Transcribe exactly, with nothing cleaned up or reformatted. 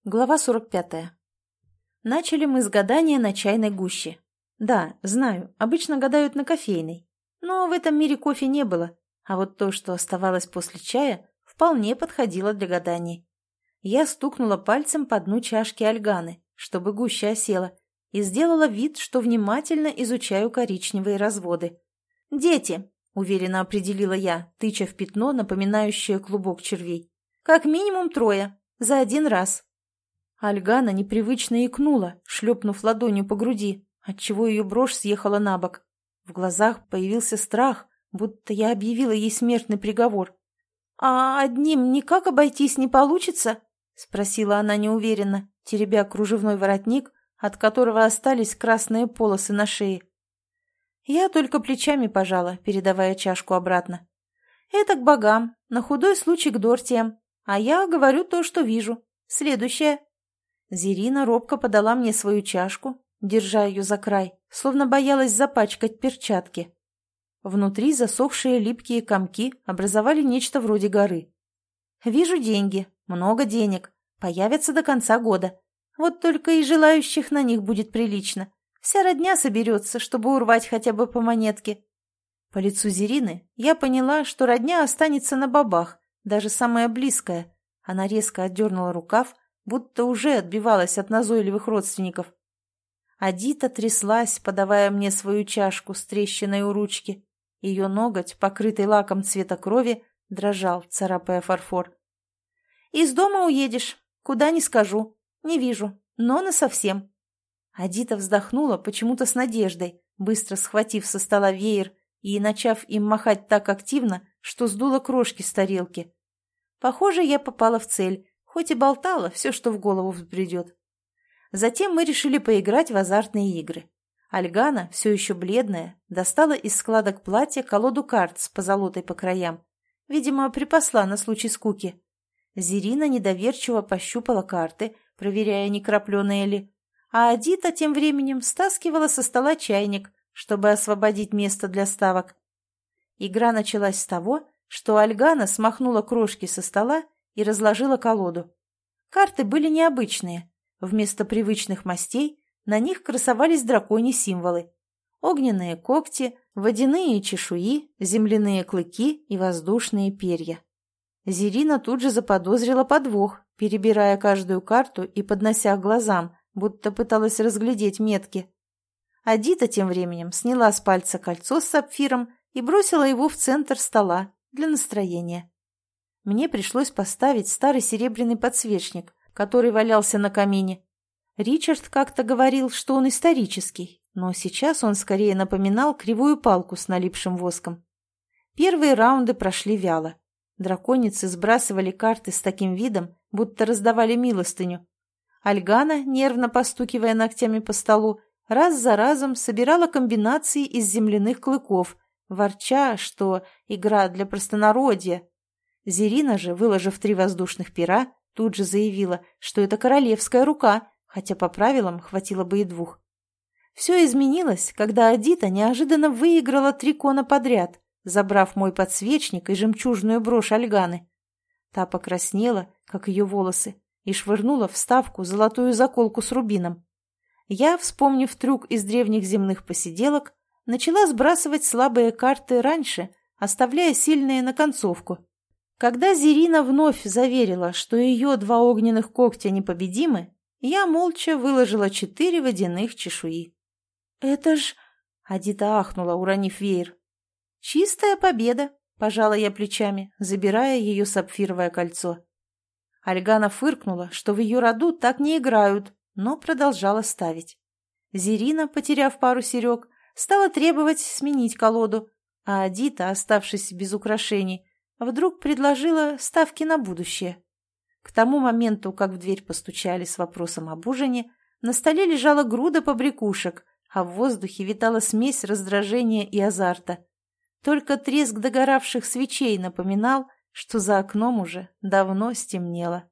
Глава сорок пятая. Начали мы с гадания на чайной гуще. Да, знаю, обычно гадают на кофейной. Но в этом мире кофе не было, а вот то, что оставалось после чая, вполне подходило для гаданий. Я стукнула пальцем по дну чашки Альганы, чтобы гуща осела, и сделала вид, что внимательно изучаю коричневые разводы. «Дети», — уверенно определила я, тыча в пятно, напоминающее клубок червей. «Как минимум трое. За один раз». Альгана непривычно икнула, шлепнув ладонью по груди, отчего ее брошь съехала на бок. В глазах появился страх, будто я объявила ей смертный приговор. «А одним никак обойтись не получится?» — спросила она неуверенно, теребя кружевной воротник, от которого остались красные полосы на шее. Я только плечами пожала, передавая чашку обратно. «Это к богам, на худой случай к Дортиям, а я говорю то, что вижу. Следующее». Зерина робко подала мне свою чашку, держа ее за край, словно боялась запачкать перчатки. Внутри засохшие липкие комки образовали нечто вроде горы. «Вижу деньги, много денег, появятся до конца года. Вот только и желающих на них будет прилично. Вся родня соберется, чтобы урвать хотя бы по монетке». По лицу Зерины я поняла, что родня останется на бабах, даже самая близкая. Она резко отдернула рукав, будто уже отбивалась от назойливых родственников. Адита тряслась, подавая мне свою чашку с трещиной у ручки. Ее ноготь, покрытый лаком цвета крови, дрожал, царапая фарфор. «Из дома уедешь. Куда не скажу. Не вижу. Но насовсем». Адита вздохнула почему-то с надеждой, быстро схватив со стола веер и начав им махать так активно, что сдула крошки с тарелки. Похоже, я попала в цель, хоть и болтала все, что в голову взбредет. Затем мы решили поиграть в азартные игры. Альгана, все еще бледная, достала из складок платья колоду карт с позолотой по краям. Видимо, припасла на случай скуки. Зерина недоверчиво пощупала карты, проверяя, не крапленые ли. А Адита тем временем стаскивала со стола чайник, чтобы освободить место для ставок. Игра началась с того, что Альгана смахнула крошки со стола и разложила колоду. Карты были необычные. Вместо привычных мастей на них красовались драконьи символы. Огненные когти, водяные чешуи, земляные клыки и воздушные перья. Зерина тут же заподозрила подвох, перебирая каждую карту и поднося к глазам, будто пыталась разглядеть метки. Адита тем временем сняла с пальца кольцо с сапфиром и бросила его в центр стола для настроения. Мне пришлось поставить старый серебряный подсвечник, который валялся на камине. Ричард как-то говорил, что он исторический, но сейчас он скорее напоминал кривую палку с налипшим воском. Первые раунды прошли вяло. Драконицы сбрасывали карты с таким видом, будто раздавали милостыню. Альгана, нервно постукивая ногтями по столу, раз за разом собирала комбинации из земляных клыков, ворча, что игра для простонародья. Зерина же, выложив три воздушных пера, тут же заявила, что это королевская рука, хотя по правилам хватило бы и двух. Все изменилось, когда Адита неожиданно выиграла три кона подряд, забрав мой подсвечник и жемчужную брошь Альганы. Та покраснела, как ее волосы, и швырнула в ставку золотую заколку с рубином. Я, вспомнив трюк из древних земных посиделок, начала сбрасывать слабые карты раньше, оставляя сильные на концовку. Когда Зерина вновь заверила, что ее два огненных когтя непобедимы, я молча выложила четыре водяных чешуи. «Это ж...» — Адита ахнула, уронив веер. «Чистая победа!» — пожала я плечами, забирая ее сапфировое кольцо. Альгана фыркнула, что в ее роду так не играют, но продолжала ставить. Зерина, потеряв пару серег, стала требовать сменить колоду, а Адита, оставшись без украшений, вдруг предложила ставки на будущее. К тому моменту, как в дверь постучали с вопросом об ужине, на столе лежала груда побрякушек, а в воздухе витала смесь раздражения и азарта. Только треск догоравших свечей напоминал, что за окном уже давно стемнело.